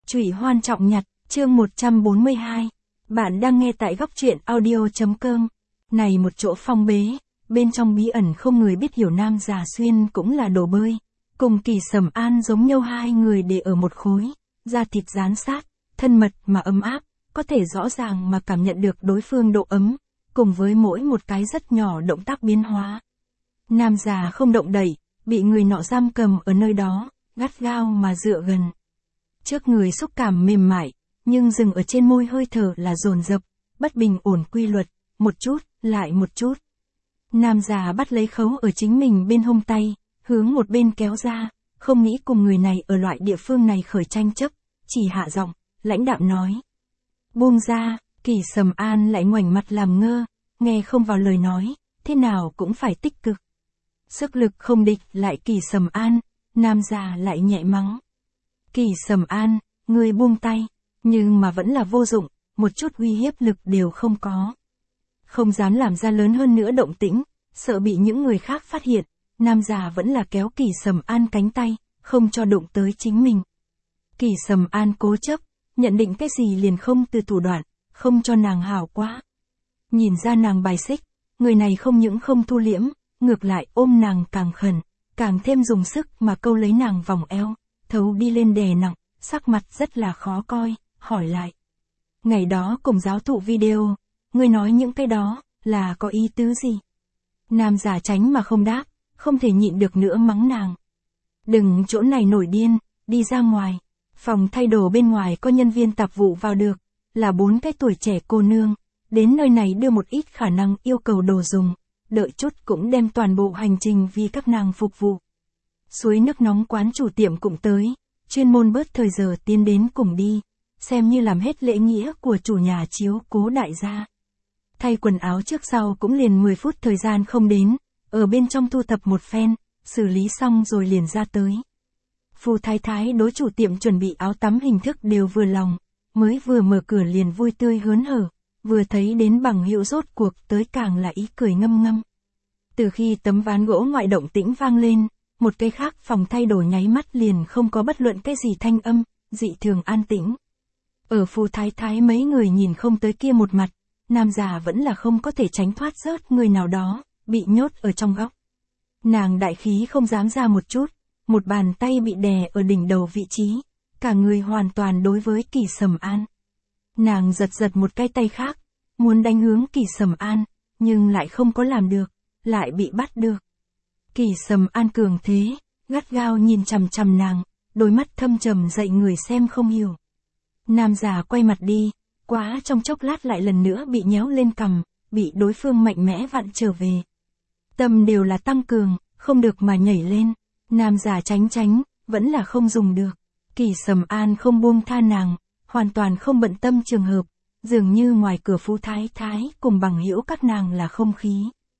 Trụy Hoan Trọng Nhặt, chương 142. Bạn đang nghe tại góc truyện audio.com. Này một chỗ phong bế, bên trong bí ẩn không người biết hiểu Nam Già Xuyên cũng là đồ bơi. Cùng Kỳ Sầm An giống nhau, hai người để ở một khối, da thịt dán sát, thân mật mà ấm áp, có thể rõ ràng mà cảm nhận được đối phương độ ấm, cùng với mỗi một cái rất nhỏ động tác biến hóa. Nam già không động đậy, bị người nọ giam cầm ở nơi đó, gắt gao mà dựa gần. Trước người xúc cảm mềm mại, nhưng dừng ở trên môi hơi thở là dồn dập, bất bình ổn quy luật, một chút, lại một chút. Nam già bắt lấy khấu ở chính mình bên hông tay, hướng một bên kéo ra, không nghĩ cùng người này ở loại địa phương này khởi tranh chấp, chỉ hạ giọng, lãnh đạm nói. Buông ra, Kỳ Sầm An lại ngoảnh mặt làm ngơ, nghe không vào lời nói, thế nào cũng phải tích cực. Sức lực không địch lại Kỳ Sầm An, Nam già lại nhẹ mắng. Kỳ Sầm An, ngươi buông tay, nhưng mà vẫn là vô dụng, một chút uy hiếp lực đều không có. Không dám làm ra lớn hơn nữa động tĩnh, sợ bị những người khác phát hiện, Nam già vẫn là kéo Kỳ Sầm An cánh tay, không cho đụng tới chính mình. Kỳ Sầm An cố chấp, nhận định cái gì liền không từ thủ đoạn, không cho nàng hảo quá. Nhìn ra nàng bài xích, người này không những không thu liễm, ngược lại ôm nàng càng khẩn, càng thêm dùng sức mà câu lấy nàng vòng eo, thấu đi lên đè nặng, sắc mặt rất là khó coi, hỏi lại. Ngày đó cùng giáo thụ video, ngươi nói những cái đó, là có ý tứ gì? Nam giả tránh mà không đáp, không thể nhịn được nữa mắng nàng. Đừng chỗ này nổi điên, đi ra ngoài. Phòng thay đồ bên ngoài có nhân viên tạp vụ vào được, là 4 cái tuổi trẻ cô nương, đến nơi này đưa một ít khả năng yêu cầu đồ dùng, đợi chút cũng đem toàn bộ hành trình vì các nàng phục vụ. Suối nước nóng quán chủ tiệm cũng tới, chuyên môn bớt thời giờ tiến đến cùng đi, xem như làm hết lễ nghĩa của chủ nhà chiếu cố đại gia. Thay quần áo trước sau cũng liền 10 phút thời gian không đến, ở bên trong thu thập một phen, xử lý xong rồi liền ra tới. Phù thái thái đối chủ tiệm chuẩn bị áo tắm hình thức đều vừa lòng, mới vừa mở cửa liền vui tươi hớn hở, vừa thấy đến bằng hữu rốt cuộc tới càng là ý cười ngâm ngâm. Từ khi tấm ván gỗ ngoại động tĩnh vang lên, một cái khác phòng thay đồ nháy mắt liền không có bất luận cái gì thanh âm, dị thường an tĩnh. Ở phù thái thái mấy người nhìn không tới kia một mặt, Nam già vẫn là không có thể tránh thoát rớt người nào đó, bị nhốt ở trong góc. Nàng đại khí không dám ra một chút, một bàn tay bị đè ở đỉnh đầu vị trí, cả người hoàn toàn đối với Kỳ Sầm An. Nàng giật giật một cái tay khác, muốn đánh hướng Kỳ Sầm An, nhưng lại không có làm được, lại bị bắt được. Kỳ Sầm An cường thế, gắt gao nhìn chằm chằm nàng, đôi mắt thâm trầm dậy người xem không hiểu. Nam già quay mặt đi, quá trong chốc lát lại lần nữa bị nhéo lên cằm, bị đối phương mạnh mẽ vặn trở về. Tâm đều là tăng cường, không được mà nhảy lên. Nam già tránh, vẫn là không dùng được. Kỳ Sầm An không buông tha nàng, hoàn toàn không bận tâm trường hợp, dường như ngoài cửa phú thái thái cùng bằng hữu các nàng là không khí.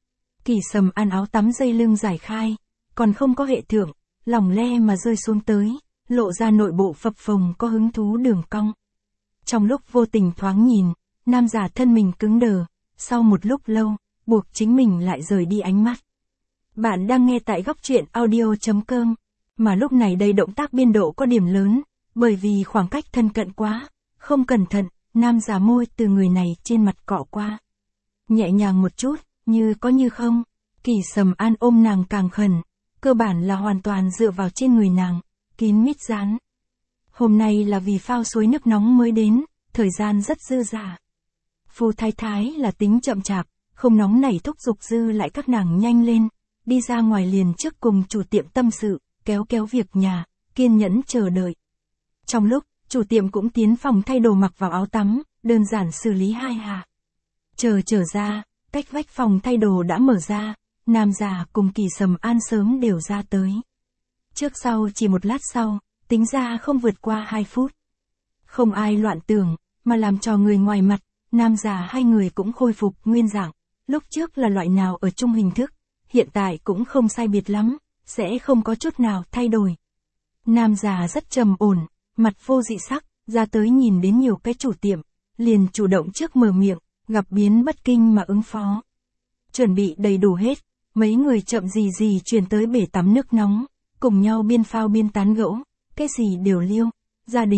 Kỳ Sầm An áo tắm dây lưng giải khai, còn không có hệ thượng, lỏng le mà rơi xuống tới, lộ ra nội bộ phập phồng có hứng thú đường cong. Trong lúc vô tình thoáng nhìn, nam già thân mình cứng đờ, sau một lúc lâu, buộc chính mình lại rời đi ánh mắt. Bạn đang nghe tại góc truyện audio.com, mà lúc này đây động tác biên độ có điểm lớn, bởi vì khoảng cách thân cận quá, không cẩn thận, nam già môi từ người này trên mặt cọ qua. Nhẹ nhàng một chút, như có như không, Kỳ Sầm An ôm nàng càng khẩn, cơ bản là hoàn toàn dựa vào trên người nàng, kín mít dán. Hôm nay là vì phao suối nước nóng mới đến, thời gian rất dư dả. Phù thái thái là tính chậm chạp, không nóng nảy thúc giục dư lại các nàng nhanh lên, đi ra ngoài liền trước cùng chủ tiệm tâm sự, kéo việc nhà, kiên nhẫn chờ đợi. Trong lúc, chủ tiệm cũng tiến phòng thay đồ mặc vào áo tắm, đơn giản xử lý hai hạ. Trở ra, cách vách phòng thay đồ đã mở ra, Nam già cùng Kỳ Sầm An sớm đều ra tới. Trước sau chỉ một lát sau, tính ra không vượt qua 2 phút. Không ai loạn tưởng, mà làm cho người ngoài mặt, nam già hai người cũng khôi phục nguyên dạng, lúc trước là loại nào ở chung hình thức, hiện tại cũng không sai biệt lắm, sẽ không có chút nào thay đổi. Nam già rất trầm ổn, mặt vô dị sắc, ra tới nhìn đến nhiều cái chủ tiệm, liền chủ động trước mở miệng, gặp biến bất kinh mà ứng phó. Chuẩn bị đầy đủ hết, mấy người chậm gì chuyển tới bể tắm nước nóng, cùng nhau biên phao biên tán gẫu, cái gì đều liêu, gia đình,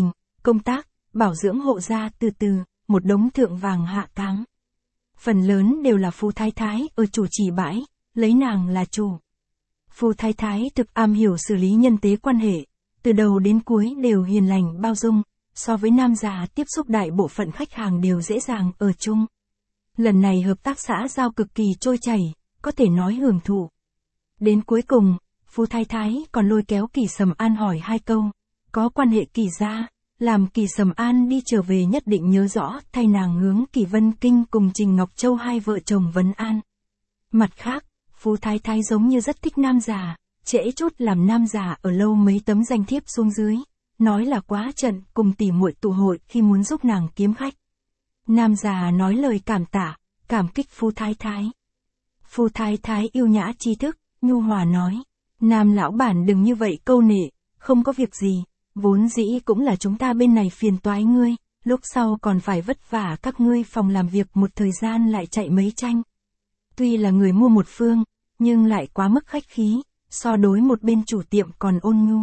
công tác, bảo dưỡng hộ gia từ từ, một đống thượng vàng hạ cám. Phần lớn đều là Phu Thái Thái ở chủ trì bãi, lấy nàng là chủ. Phu Thái Thái thực am hiểu xử lý nhân tế quan hệ, từ đầu đến cuối đều hiền lành bao dung, so với nam già tiếp xúc đại bộ phận khách hàng đều dễ dàng ở chung. Lần này hợp tác xã giao cực kỳ trôi chảy, có thể nói hưởng thụ. Đến cuối cùng, Phu Thái Thái còn lôi kéo Kỳ Sầm An hỏi 2 câu, có quan hệ Kỳ gia, làm Kỳ Sầm An đi trở về nhất định nhớ rõ thay nàng hướng Kỳ Vân Kinh cùng Trình Ngọc Châu hai vợ chồng vấn an. Mặt khác, Phu Thái Thái giống như rất thích nam già, trễ chút làm nam già ở lâu mấy tấm danh thiếp xuống dưới, nói là quá trận cùng tỉ muội tụ hội khi muốn giúp nàng kiếm khách. Nam già nói lời cảm tạ, cảm kích Phu Thái Thái. Phu Thái Thái yêu nhã tri thức, nhu hòa nói, Nam lão bản đừng như vậy câu nệ, không có việc gì, vốn dĩ cũng là chúng ta bên này phiền toái ngươi, lúc sau còn phải vất vả các ngươi phòng làm việc một thời gian lại chạy mấy tranh. Tuy là người mua một phương, nhưng lại quá mức khách khí, so đối một bên chủ tiệm còn ôn nhu.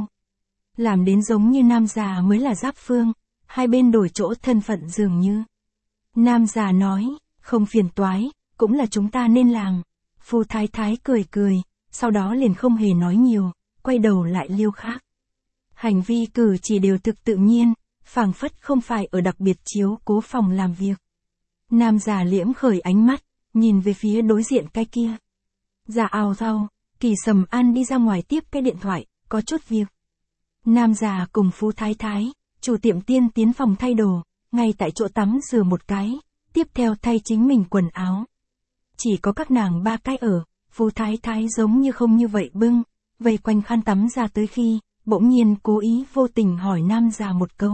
Làm đến giống như nam già mới là giáp phương, hai bên đổi chỗ thân phận dường như. Nam già nói, không phiền toái, cũng là chúng ta nên làm. Phu Thái Thái cười cười, sau đó liền không hề nói nhiều, quay đầu lại liêu khác. Hành vi cử chỉ đều thực tự nhiên, phảng phất không phải ở đặc biệt chiếu cố phòng làm việc. Nam già liễm khởi ánh mắt, nhìn về phía đối diện cái kia. Dạ ào rau, Kỳ Sầm An đi ra ngoài tiếp cái điện thoại, có chút việc. Nam già cùng Phu Thái Thái, chủ tiệm tiên tiến phòng thay đồ, ngay tại chỗ tắm rửa một cái, tiếp theo thay chính mình quần áo. Chỉ có các nàng 3 cái ở, Phu Thái Thái giống như không như vậy bưng, vây quanh khăn tắm ra tới khi, bỗng nhiên cố ý vô tình hỏi nam già một câu.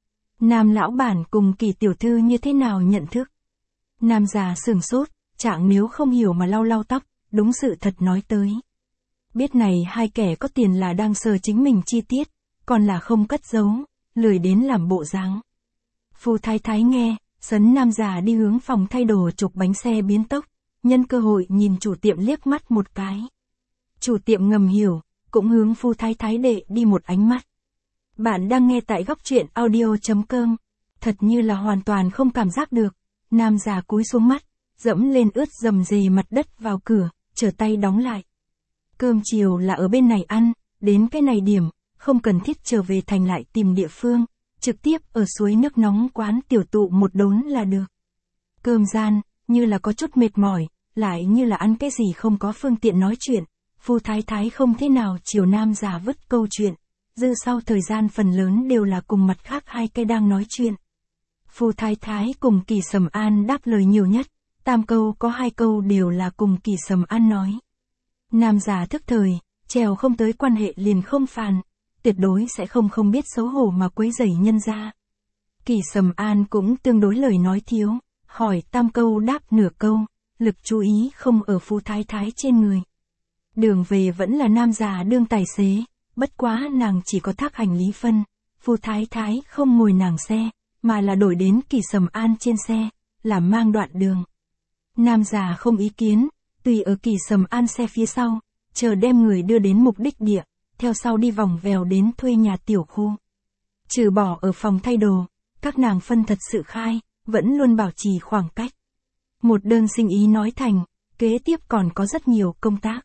Nam lão bản cùng Kỳ tiểu thư như thế nào nhận thức? Nam già sửng sốt, chẳng nếu không hiểu mà lau lau tóc, đúng sự thật nói tới. Biết này hai kẻ có tiền là đang sờ chính mình chi tiết, còn là không cất giấu, lười đến làm bộ dáng. Phu Thái Thái nghe, sấn nam già đi hướng phòng thay đồ chụp bánh xe biến tốc, nhân cơ hội nhìn chủ tiệm liếc mắt một cái. Chủ tiệm ngầm hiểu, cũng hướng Phu Thái Thái đệ đi một ánh mắt. Bạn đang nghe tại góc truyện audio.com, thật như là hoàn toàn không cảm giác được, nam già cúi xuống mắt, dẫm lên ướt rầm rề mặt đất vào cửa, trở tay đóng lại. Cơm chiều là ở bên này ăn, đến cái này điểm, không cần thiết trở về thành lại tìm địa phương, trực tiếp ở suối nước nóng quán tiểu tụ một đốn là được. Cơm gian, như là có chút mệt mỏi, lại như là ăn cái gì không có phương tiện nói chuyện, Phu Thái Thái không thế nào chiều nam già vứt câu chuyện, dư sau thời gian phần lớn đều là cùng mặt khác hai cái đang nói chuyện. Phu Thái Thái cùng Kỳ Sầm An đáp lời nhiều nhất, tam câu có 2 câu đều là cùng Kỳ Sầm An nói. Nam già thức thời, trèo không tới quan hệ liền không phàn, tuyệt đối sẽ không biết xấu hổ mà quấy rầy nhân gia. Kỳ Sầm An cũng tương đối lời nói thiếu, hỏi tam câu đáp nửa câu, lực chú ý không ở Phu Thái Thái trên người. Đường về vẫn là nam già đương tài xế, bất quá nàng chỉ có thác hành lý phân, Phu Thái Thái không ngồi nàng xe, mà là đổi đến Kỳ Sầm An trên xe, làm mang đoạn đường. Nam già không ý kiến, tùy ở Kỳ Sầm An xe phía sau, chờ đem người đưa đến mục đích địa, theo sau đi vòng vèo đến thuê nhà tiểu khu. Trừ bỏ ở phòng thay đồ, các nàng phân thật sự khai, vẫn luôn bảo trì khoảng cách. Một đơn sinh ý nói thành, kế tiếp còn có rất nhiều công tác.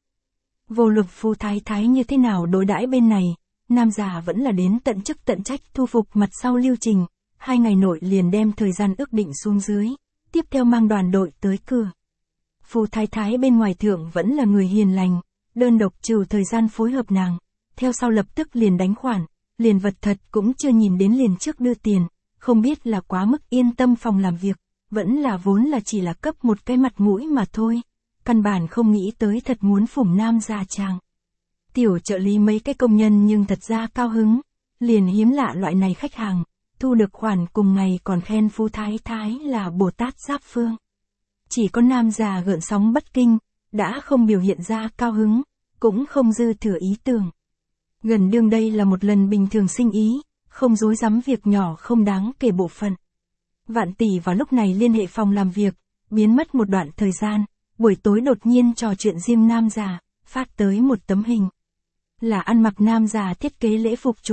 Vô luận Phu Thái Thái như thế nào đối đãi bên này, nam già vẫn là đến tận chức tận trách thu phục mặt sau lưu trình, 2 ngày nội liền đem thời gian ước định xuống dưới, tiếp theo mang đoàn đội tới cửa. Phu Thái Thái bên ngoài thượng vẫn là người hiền lành, đơn độc trừ thời gian phối hợp nàng, theo sau lập tức liền đánh khoản, liền vật thật cũng chưa nhìn đến liền trước đưa tiền, không biết là quá mức yên tâm phòng làm việc, vẫn là vốn là chỉ là cấp một cái mặt mũi mà thôi, căn bản không nghĩ tới thật muốn phủng nam già chàng. Tiểu trợ lý mấy cái công nhân nhưng thật ra cao hứng, liền hiếm lạ loại này khách hàng, thu được khoản cùng ngày còn khen Phu Thái Thái là Bồ Tát Giáp Phương. Chỉ có nam già gợn sóng bất kinh, đã không biểu hiện ra cao hứng, cũng không dư thừa ý tưởng. Gần đương đây là một lần bình thường sinh ý, không dối rắm việc nhỏ không đáng kể bộ phận. Vạn Tỷ vào lúc này liên hệ phòng làm việc, biến mất một đoạn thời gian, buổi tối đột nhiên trò chuyện riêng nam già, phát tới một tấm hình. Là ăn mặc nam già thiết kế lễ phục chụp,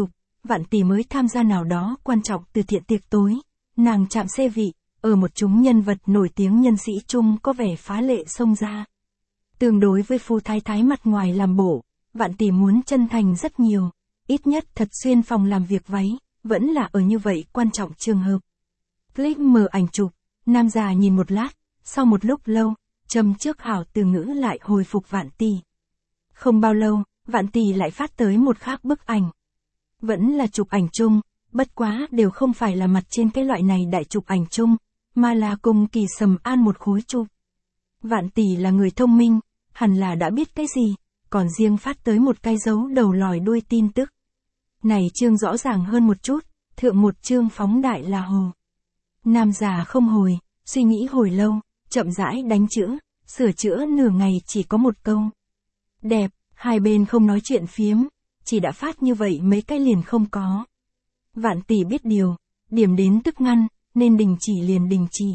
Vạn Tỷ mới tham gia nào đó quan trọng từ thiện tiệc tối, nàng chạm xe vị, ở một chúng nhân vật nổi tiếng nhân sĩ chung có vẻ phá lệ xông ra. Tương đối với phu thái thái mặt ngoài làm bổ, Vạn Tỷ muốn chân thành rất nhiều, ít nhất thật xuyên phòng làm việc váy, vẫn là ở như vậy quan trọng trường hợp. Click mở ảnh chụp, nam già nhìn một lát, sau một lúc lâu, châm trước hảo từ ngữ lại hồi phục Vạn Tỷ. Không bao lâu, Vạn Tỷ lại phát tới một khác bức ảnh. Vẫn là chụp ảnh chung, bất quá đều không phải là mặt trên cái loại này đại chụp ảnh chung, mà là cùng Kỳ Sầm An một khối chụp. Vạn Tỷ là người thông minh, hẳn là đã biết cái gì, còn riêng phát tới một cái dấu đầu lòi đuôi tin tức. Này chương rõ ràng hơn một chút, thượng một chương phóng đại là hồ. Nam già không hồi, suy nghĩ hồi lâu, chậm rãi đánh chữ, sửa chữa nửa ngày chỉ có một câu. Đẹp, hai bên không nói chuyện phiếm, chỉ đã phát như vậy mấy cái liền không có. Vạn Tỷ biết điều, điểm đến tức ngăn, nên đình chỉ liền đình chỉ.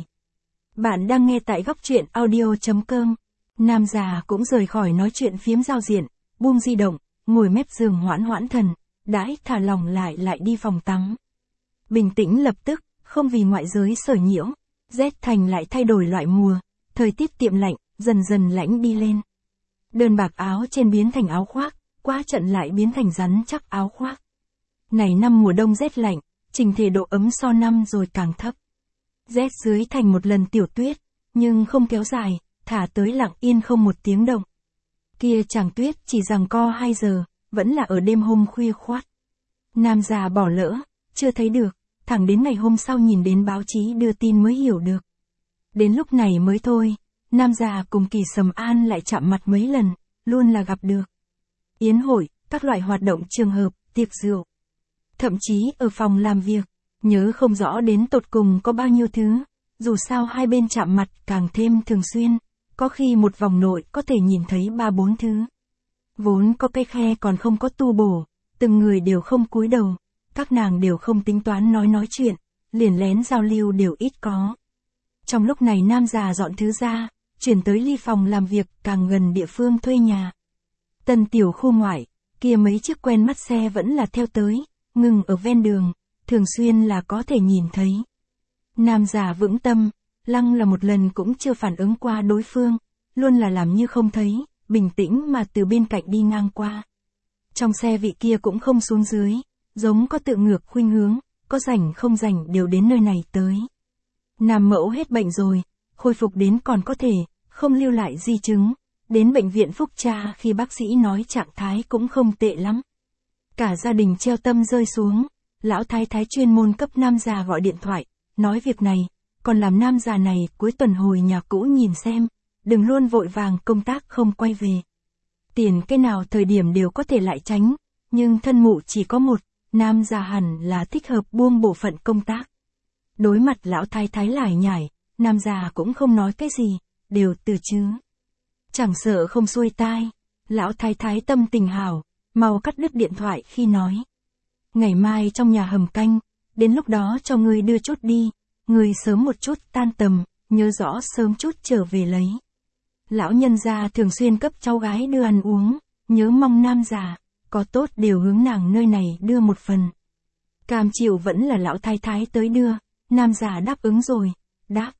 Bạn đang nghe tại góc truyện audio.com. Nam già cũng rời khỏi nói chuyện phiếm giao diện, buông di động, ngồi mép giường hoãn hoãn thần, đãi thả lòng lại đi phòng tắm. Bình tĩnh lập tức, không vì ngoại giới sở nhiễu, rét thành lại thay đổi loại mùa, thời tiết tiệm lạnh, dần dần lãnh đi lên. Đơn bạc áo trên biến thành áo khoác, qua trận lại biến thành rắn chắc áo khoác. Này năm mùa đông rét lạnh, trình thể độ ấm so năm rồi càng thấp. Rét dưới thành một lần tiểu tuyết, nhưng không kéo dài, thả tới lặng yên không một tiếng động. Kia chàng tuyết chỉ giằng co 2 giờ, vẫn là ở đêm hôm khuya khoát. Nam già bỏ lỡ, chưa thấy được, thẳng đến ngày hôm sau nhìn đến báo chí đưa tin mới hiểu được. Đến lúc này mới thôi, nam già cùng Kỳ Sầm An lại chạm mặt mấy lần, luôn là gặp được. Yến hội, các loại hoạt động trường hợp, tiệc rượu. Thậm chí ở phòng làm việc, nhớ không rõ đến tột cùng có bao nhiêu thứ, dù sao hai bên chạm mặt càng thêm thường xuyên, có khi một vòng nội có thể nhìn thấy 3-4 thứ. Vốn có cái khe còn không có tu bổ, từng người đều không cúi đầu, các nàng đều không tính toán nói chuyện, liền lén giao lưu đều ít có. Trong lúc này nam già dọn thứ ra, chuyển tới ly phòng làm việc càng gần địa phương thuê nhà. Tân tiểu khu ngoại, kia mấy chiếc quen mắt xe vẫn là theo tới, ngừng ở ven đường, thường xuyên là có thể nhìn thấy. Nam già vững tâm, lăng là một lần cũng chưa phản ứng qua đối phương, luôn là làm như không thấy, bình tĩnh mà từ bên cạnh đi ngang qua. Trong xe vị kia cũng không xuống dưới, giống có tự ngược khuynh hướng, có rảnh không rảnh đều đến nơi này tới. Nam mẫu hết bệnh rồi, khôi phục đến còn có thể, không lưu lại di chứng, đến bệnh viện phúc tra khi bác sĩ nói trạng thái cũng không tệ lắm. Cả gia đình treo tâm rơi xuống, lão thái thái chuyên môn cấp nam già gọi điện thoại, nói việc này, còn làm nam già này cuối tuần hồi nhà cũ nhìn xem, đừng luôn vội vàng công tác không quay về. Tiền cái nào thời điểm đều có thể lại tránh, nhưng thân mụ chỉ có một, nam già hẳn là thích hợp buông bộ phận công tác. Đối mặt lão thái thái lải nhải, nam già cũng không nói cái gì, đều từ chứ. Chẳng sợ không xuôi tai, lão thái thái tâm tình hảo, mau cắt đứt điện thoại khi nói. Ngày mai trong nhà hầm canh, đến lúc đó cho ngươi đưa chút đi, ngươi sớm một chút tan tầm, nhớ rõ sớm chút trở về lấy. Lão nhân gia thường xuyên cấp cháu gái đưa ăn uống, nhớ mong nam già, có tốt đều hướng nàng nơi này đưa một phần. Cam chịu vẫn là lão thái thái tới đưa, nam già đáp ứng rồi, đáp.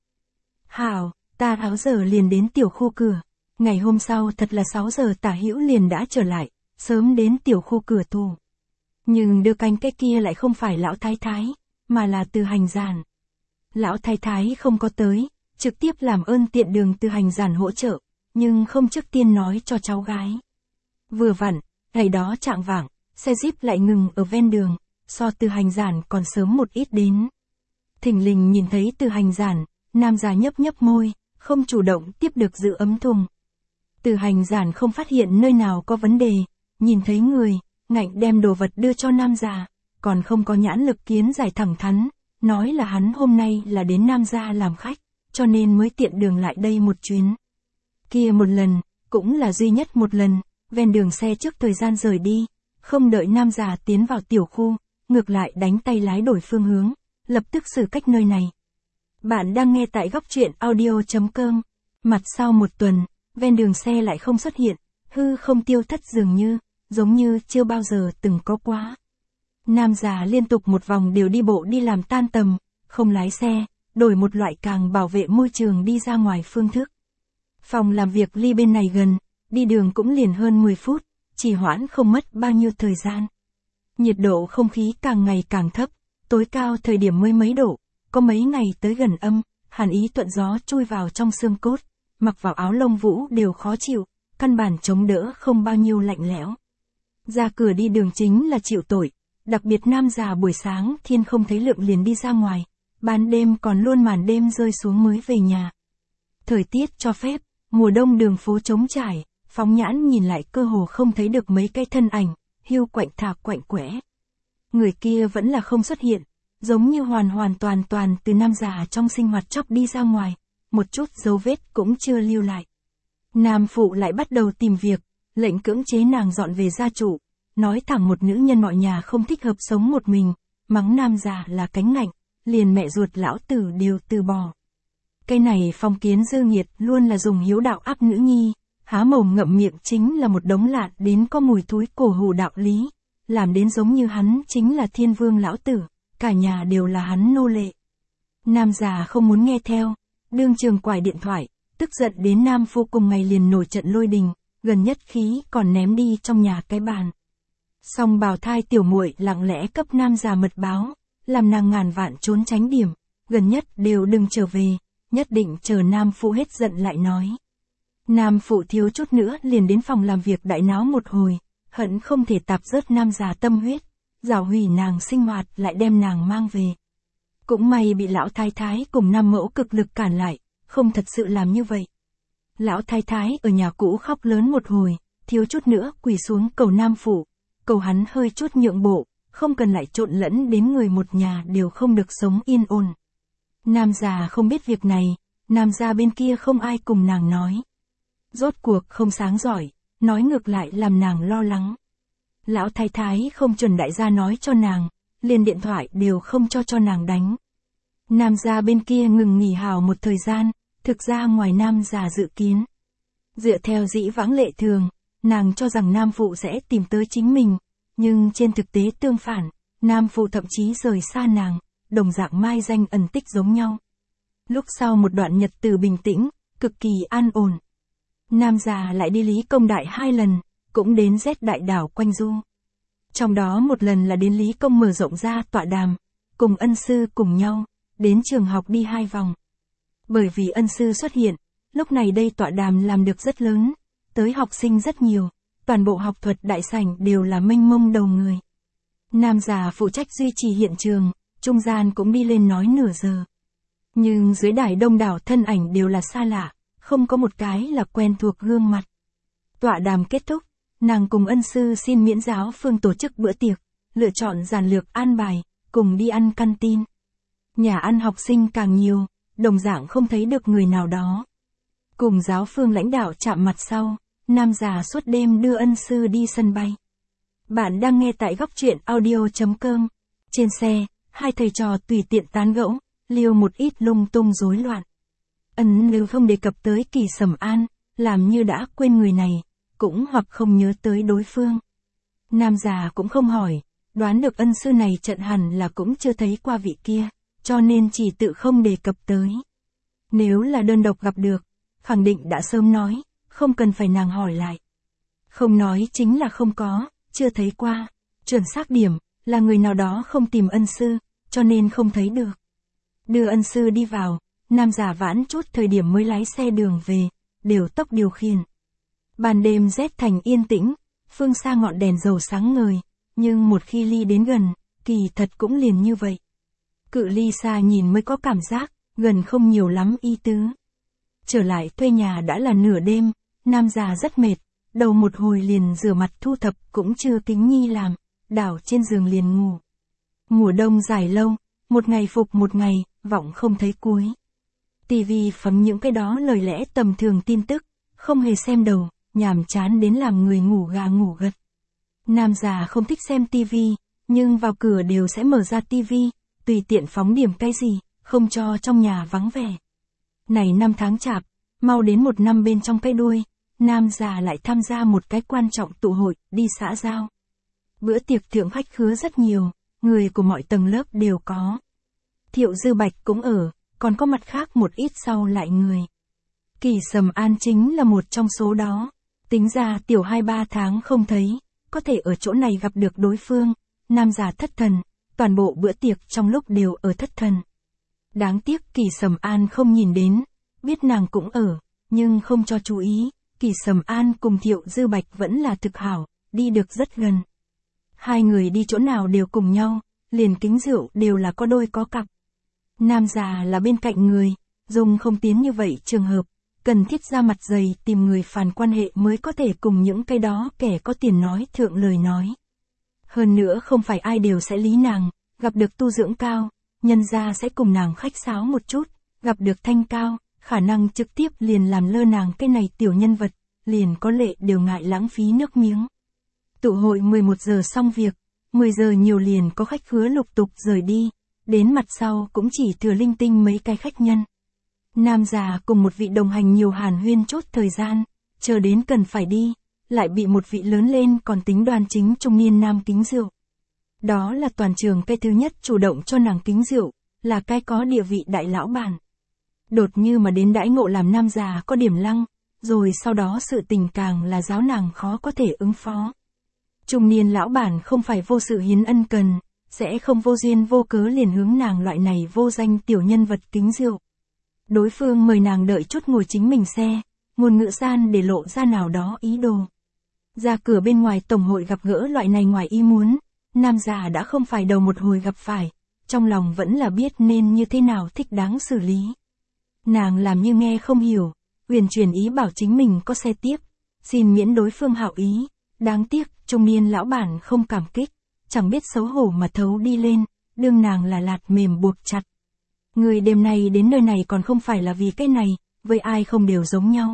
Hảo, ta 6 giờ liền đến tiểu khu cửa, ngày hôm sau thật là 6 giờ tả hữu liền đã trở lại, sớm đến tiểu khu cửa tù. Nhưng đưa canh cái kia lại không phải lão thái thái, mà là Từ Hành Giản. Lão thái thái không có tới, trực tiếp làm ơn tiện đường Từ Hành Giản hỗ trợ, nhưng không trước tiên nói cho cháu gái. Vừa vặn, ngày đó trạng vạng, xe Jeep lại ngừng ở ven đường, so Từ Hành Giản còn sớm một ít đến. Thình lình nhìn thấy Từ Hành Giản, nam già nhấp nhấp môi, không chủ động tiếp được giữ ấm thùng. Từ Hành Giản không phát hiện nơi nào có vấn đề, nhìn thấy người, ngạnh đem đồ vật đưa cho nam già, còn không có nhãn lực kiến giải thẳng thắn, nói là hắn hôm nay là đến nam gia làm khách, cho nên mới tiện đường lại đây một chuyến. Kia một lần, cũng là duy nhất một lần, ven đường xe trước thời gian rời đi, không đợi nam già tiến vào tiểu khu, ngược lại đánh tay lái đổi phương hướng, lập tức xử cách nơi này. Bạn đang nghe tại góc truyện audio.com. Mặt sau một tuần, ven đường xe lại không xuất hiện, hư không tiêu thất dường như, giống như chưa bao giờ từng có quá. Nam già liên tục một vòng đều đi bộ đi làm tan tầm, không lái xe, đổi một loại càng bảo vệ môi trường đi ra ngoài phương thức. Phòng làm việc ly bên này gần, đi đường cũng liền hơn 10 phút, trì hoãn không mất bao nhiêu thời gian. Nhiệt độ không khí càng ngày càng thấp, tối cao thời điểm mới mấy độ, có mấy ngày tới gần âm, hàn ý thuận gió chui vào trong xương cốt, mặc vào áo lông vũ đều khó chịu, căn bản chống đỡ không bao nhiêu lạnh lẽo. Ra cửa đi đường chính là chịu tội, đặc biệt nam già buổi sáng thiên không thấy lượng liền đi ra ngoài, ban đêm còn luôn màn đêm rơi xuống mới về nhà. Thời tiết cho phép, mùa đông đường phố trống trải, phóng nhãn nhìn lại cơ hồ không thấy được mấy cái thân ảnh, hiu quạnh thả quạnh quẽ. Người kia vẫn là không xuất hiện, giống như hoàn toàn từ nam già trong sinh hoạt chóc đi ra ngoài, một chút dấu vết cũng chưa lưu lại. Nam phụ lại bắt đầu tìm việc, lệnh cưỡng chế nàng dọn về gia trụ, nói thẳng một nữ nhân mọi nhà không thích hợp sống một mình, mắng nam già là cánh ngạnh, liền mẹ ruột lão tử đều từ bỏ. Cái này Phong Kiến dư nghiệt luôn là dùng hiếu đạo áp nữ nhi, há mồm ngậm miệng chính là một đống lạn đến có mùi thúi cổ hủ đạo lý, làm đến giống như hắn chính là thiên vương lão tử, cả nhà đều là hắn nô lệ. Nam già không muốn nghe theo, đương trường quải điện thoại, tức giận đến nam phu cùng ngày liền nổi trận lôi đình, gần nhất khí còn ném đi trong nhà cái bàn. Song bào thai tiểu muội lặng lẽ cấp nam già mật báo, làm nàng ngàn vạn trốn tránh điểm, gần nhất đều đừng trở về, nhất định chờ nam phụ hết giận lại nói. Nam phụ thiếu chút nữa liền đến phòng làm việc đại náo một hồi, hận không thể tạp rớt nam già tâm huyết, rào hủy nàng sinh hoạt lại đem nàng mang về. Cũng may bị lão thái thái cùng nam mẫu cực lực cản lại, không thật sự làm như vậy. Lão thái thái ở nhà cũ khóc lớn một hồi, thiếu chút nữa quỳ xuống cầu nam phụ, cầu hắn hơi chút nhượng bộ, không cần lại trộn lẫn đến người một nhà đều không được sống yên ổn. Nam già không biết việc này, nam gia bên kia không ai cùng nàng nói. Rốt cuộc không sáng giỏi, nói ngược lại làm nàng lo lắng. Lão thái thái không chuẩn đại gia nói cho nàng, liền điện thoại đều không cho nàng đánh. Nam gia bên kia ngừng nghỉ hào một thời gian, thực ra ngoài nam già dự kiến. Dựa theo dĩ vãng lệ thường, nàng cho rằng nam phụ sẽ tìm tới chính mình, nhưng trên thực tế tương phản, nam phụ thậm chí rời xa nàng, đồng dạng mai danh ẩn tích giống nhau. Lúc sau một đoạn nhật từ bình tĩnh, cực kỳ an ổn. Nam già lại đi Lý Công Đại 2 lần, cũng đến Z Đại đảo quanh du. Trong đó một lần là đến Lý Công mở rộng ra tọa đàm, cùng ân sư cùng nhau, đến trường học đi 2 vòng. Bởi vì ân sư xuất hiện, lúc này đây tọa đàm làm được rất lớn, tới học sinh rất nhiều, toàn bộ học thuật đại sảnh đều là mênh mông đầu người. Nam già phụ trách duy trì hiện trường, trung gian cũng đi lên nói nửa giờ. Nhưng dưới đài đông đảo thân ảnh đều là xa lạ, không có một cái là quen thuộc gương mặt. Tọa đàm kết thúc, nàng cùng ân sư xin miễn giáo phương tổ chức bữa tiệc, lựa chọn giản lược an bài, cùng đi ăn canteen. Nhà ăn học sinh càng nhiều, đồng dạng không thấy được người nào đó. Cùng giáo phương lãnh đạo chạm mặt sau, nam già suốt đêm đưa ân sư đi sân bay. Bạn đang nghe tại góc truyện audio.com. Trên xe, hai thầy trò tùy tiện tán gẫu, liêu một ít lung tung rối loạn. Ân lưu không đề cập tới Kỳ Sầm An, làm như đã quên người này, cũng hoặc không nhớ tới đối phương. Nam già cũng không hỏi, đoán được ân sư này trận hẳn là cũng chưa thấy qua vị kia, cho nên chỉ tự không đề cập tới. Nếu là đơn độc gặp được, khẳng định đã sớm nói, không cần phải nàng hỏi lại. Không nói chính là không có, chưa thấy qua, chuẩn xác điểm, là người nào đó không tìm ân sư, cho nên không thấy được. Đưa ân sư đi vào, nam già vãn chút thời điểm mới lái xe đường về, đều tốc điều khiển. Ban đêm rét thành yên tĩnh, phương xa ngọn đèn dầu sáng ngời, nhưng một khi ly đến gần, kỳ thật cũng liền như vậy. Cự ly xa nhìn mới có cảm giác, gần không nhiều lắm y tứ. Trở lại thuê nhà đã là nửa đêm, nam già rất mệt, đầu một hồi liền rửa mặt thu thập cũng chưa tính nhi làm, đảo trên giường liền ngủ. Mùa đông dài lâu, một ngày phục một ngày, vọng không thấy cuối. TV phấm những cái đó lời lẽ tầm thường tin tức, không hề xem đầu, nhàm chán đến làm người ngủ gà ngủ gật. Nam già không thích xem TV, nhưng vào cửa đều sẽ mở ra TV, tùy tiện phóng điểm cái gì, không cho trong nhà vắng vẻ. Này năm tháng chạp, mau đến 1 năm bên trong cái đuôi, nam già lại tham gia một cái quan trọng tụ hội, đi xã giao. Bữa tiệc thượng khách khứa rất nhiều, người của mọi tầng lớp đều có. Thiệu Dư Bạch cũng ở, còn có mặt khác một ít sau lại người. Kỳ Sầm An chính là một trong số đó. Tính ra tiểu 2-3 tháng không thấy, có thể ở chỗ này gặp được đối phương, nam già thất thần, toàn bộ bữa tiệc trong lúc đều ở thất thần. Đáng tiếc Kỳ Sầm An không nhìn đến, biết nàng cũng ở, nhưng không cho chú ý, Kỳ Sầm An cùng Thiệu Dư Bạch vẫn là thực hảo, đi được rất gần. Hai người đi chỗ nào đều cùng nhau, liền kính rượu đều là có đôi có cặp. Nam già là bên cạnh người, dùng không tiến như vậy trường hợp, cần thiết ra mặt dày tìm người phản quan hệ mới có thể cùng những cái đó kẻ có tiền nói thượng lời nói. Hơn nữa không phải ai đều sẽ lý nàng, gặp được tu dưỡng cao, nhân gia sẽ cùng nàng khách sáo một chút, gặp được thanh cao, khả năng trực tiếp liền làm lơ nàng cái này tiểu nhân vật, liền có lệ đều ngại lãng phí nước miếng. Tụ hội 11 giờ xong việc, 10 giờ nhiều liền có khách khứa lục tục rời đi, đến mặt sau cũng chỉ thừa linh tinh mấy cái khách nhân. Nam già cùng một vị đồng hành nhiều hàn huyên chốt thời gian, chờ đến cần phải đi, lại bị một vị lớn lên còn tính đoan chính trung niên nam kính rượu. Đó là toàn trường cái thứ nhất chủ động cho nàng kính rượu, là cái có địa vị đại lão bản. Đột như mà đến đãi ngộ làm nam già có điểm lăng, rồi sau đó sự tình càng là giáo nàng khó có thể ứng phó. Trung niên lão bản không phải vô sự hiến ân cần, sẽ không vô duyên vô cớ liền hướng nàng loại này vô danh tiểu nhân vật kính rượu. Đối phương mời nàng đợi chút ngồi chính mình xe, ngôn ngữ gian để lộ ra nào đó ý đồ. Ra cửa bên ngoài tổng hội gặp gỡ loại này ngoài ý muốn, nam già đã không phải đầu một hồi gặp phải, trong lòng vẫn là biết nên như thế nào thích đáng xử lý. Nàng làm như nghe không hiểu, uyển chuyển ý bảo chính mình có xe tiếp, xin miễn đối phương hảo ý, đáng tiếc trung niên lão bản không cảm kích, chẳng biết xấu hổ mà thấu đi lên, đương nàng là lạt mềm buộc chặt. Người đêm này đến nơi này còn không phải là vì cái này, với ai không đều giống nhau.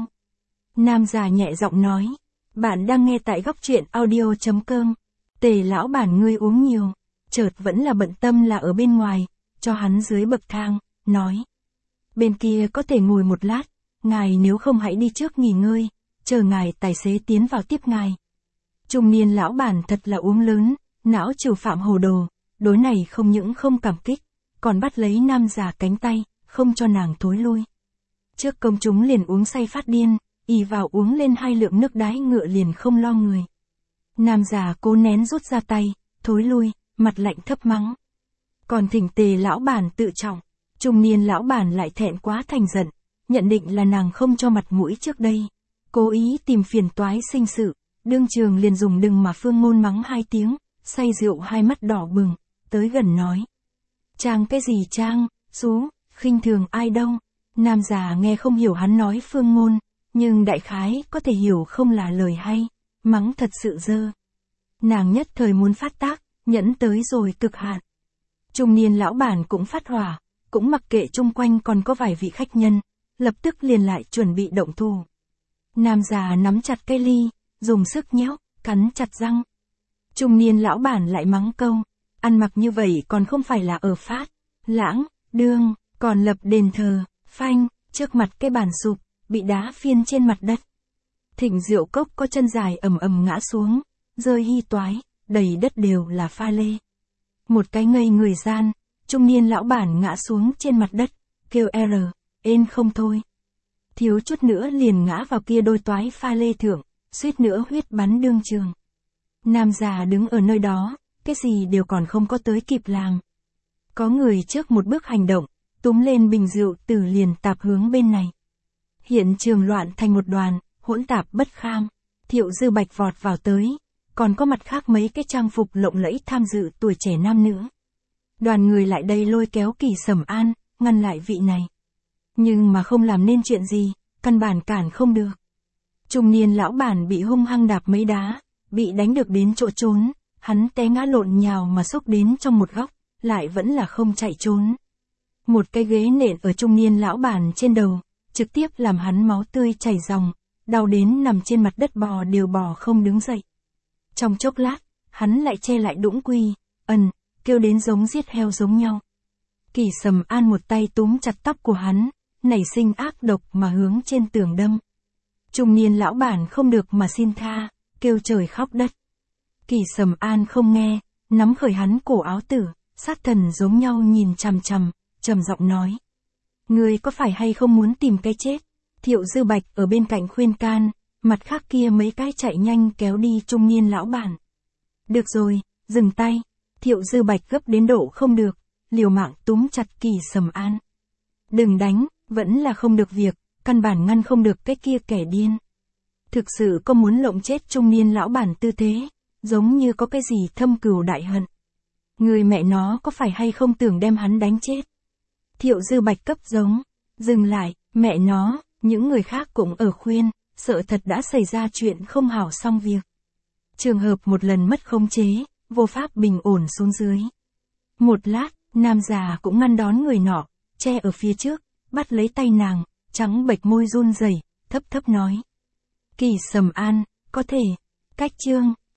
Nam già nhẹ giọng nói, bạn đang nghe tại góc truyện audio.com. Tề lão bản ngươi uống nhiều, chợt vẫn là bận tâm là ở bên ngoài, cho hắn dưới bậc thang, nói. Bên kia có thể ngồi một lát, ngài nếu không hãy đi trước nghỉ ngơi, chờ ngài tài xế tiến vào tiếp ngài. Trung niên lão bản thật là uống lớn, não trừ phạm hồ đồ, đối này không những không cảm kích, còn bắt lấy nam già cánh tay, không cho nàng thối lui. Trước công chúng liền uống say phát điên, ì vào uống lên 2 lượng nước đái ngựa liền không lo người. Nam già cố nén rút ra tay, thối lui, mặt lạnh thấp mắng. Còn thỉnh Tề lão bản tự trọng, trung niên lão bản lại thẹn quá thành giận, nhận định là nàng không cho mặt mũi trước đây, cố ý tìm phiền toái sinh sự, đương trường liền dùng đừng mà phương ngôn mắng 2 tiếng, say rượu hai mắt đỏ bừng, tới gần nói. Trang cái gì trang, xú, khinh thường ai đâu. Nam già nghe không hiểu hắn nói phương ngôn, nhưng đại khái có thể hiểu không là lời hay, mắng thật sự dơ. Nàng nhất thời muốn phát tác, nhẫn tới rồi cực hạn. Trung niên lão bản cũng phát hỏa, cũng mặc kệ chung quanh còn có vài vị khách nhân, lập tức liền lại chuẩn bị động thủ. Nam già nắm chặt cây ly, dùng sức nhéo, cắn chặt răng. Trung niên lão bản lại mắng câu, ăn mặc như vậy còn không phải là ở phát, lãng, đương, còn lập đền thờ, phanh, trước mặt cái bàn sụp, bị đá phiên trên mặt đất. Thịnh rượu cốc có chân dài ầm ầm ngã xuống, rơi hy toái, đầy đất đều là pha lê. Một cái ngây người gian, trung niên lão bản ngã xuống trên mặt đất, kêu ên không thôi. Thiếu chút nữa liền ngã vào kia đôi toái pha lê thượng, suýt nữa huyết bắn đương trường. Nam già đứng ở nơi đó, cái gì đều còn không có tới kịp làm. Có người trước một bước hành động, túm lên bình rượu từ liền tạp hướng bên này. Hiện trường loạn thành một đoàn, hỗn tạp bất kham. Thiệu Dư Bạch vọt vào tới, còn có mặt khác mấy cái trang phục lộng lẫy tham dự tuổi trẻ nam nữ. Đoàn người lại đây lôi kéo Kỳ Sầm An, ngăn lại vị này. Nhưng mà không làm nên chuyện gì, căn bản cản không được. Trung niên lão bản bị hung hăng đạp mấy đá, bị đánh được đến chỗ trốn, hắn té ngã lộn nhào mà xốc đến trong một góc, lại vẫn là không chạy trốn. Một cái ghế nện ở trung niên lão bản trên đầu, trực tiếp làm hắn máu tươi chảy ròng, đau đến nằm trên mặt đất bò đều bò không đứng dậy. Trong chốc lát, hắn lại che lại đũng quỳ, kêu đến giống giết heo giống nhau. Kỳ Sầm An một tay túm chặt tóc của hắn, nảy sinh ác độc mà hướng trên tường đâm. Trung niên lão bản không được mà xin tha, kêu trời khóc đất. Kỳ Sầm An không nghe, nắm khởi hắn cổ áo tử, sát thần giống nhau nhìn chằm chằm, trầm giọng nói. Ngươi có phải hay không muốn tìm cái chết? Thiệu Dư Bạch ở bên cạnh khuyên can, mặt khác kia mấy cái chạy nhanh kéo đi trung niên lão bản. Được rồi, dừng tay. Thiệu Dư Bạch gấp đến độ không được, liều mạng túm chặt Kỳ Sầm An. Đừng đánh, vẫn là không được việc, căn bản ngăn không được cái kia kẻ điên. Thực sự có muốn lộng chết trung niên lão bản tư thế, giống như có cái gì thâm cừu đại hận. Người mẹ nó có phải hay không tưởng đem hắn đánh chết? Thiệu Dư Bạch cấp giống, dừng lại, mẹ nó, những người khác cũng ở khuyên, sợ thật đã xảy ra chuyện không hảo xong việc. Trường hợp một lần mất khống chế, vô pháp bình ổn xuống dưới. Một lát, nam già cũng ngăn đón người nọ, che ở phía trước, bắt lấy tay nàng, trắng bệch môi run rẩy, thấp thấp nói. Kỳ Sầm An, có thể, cách chương.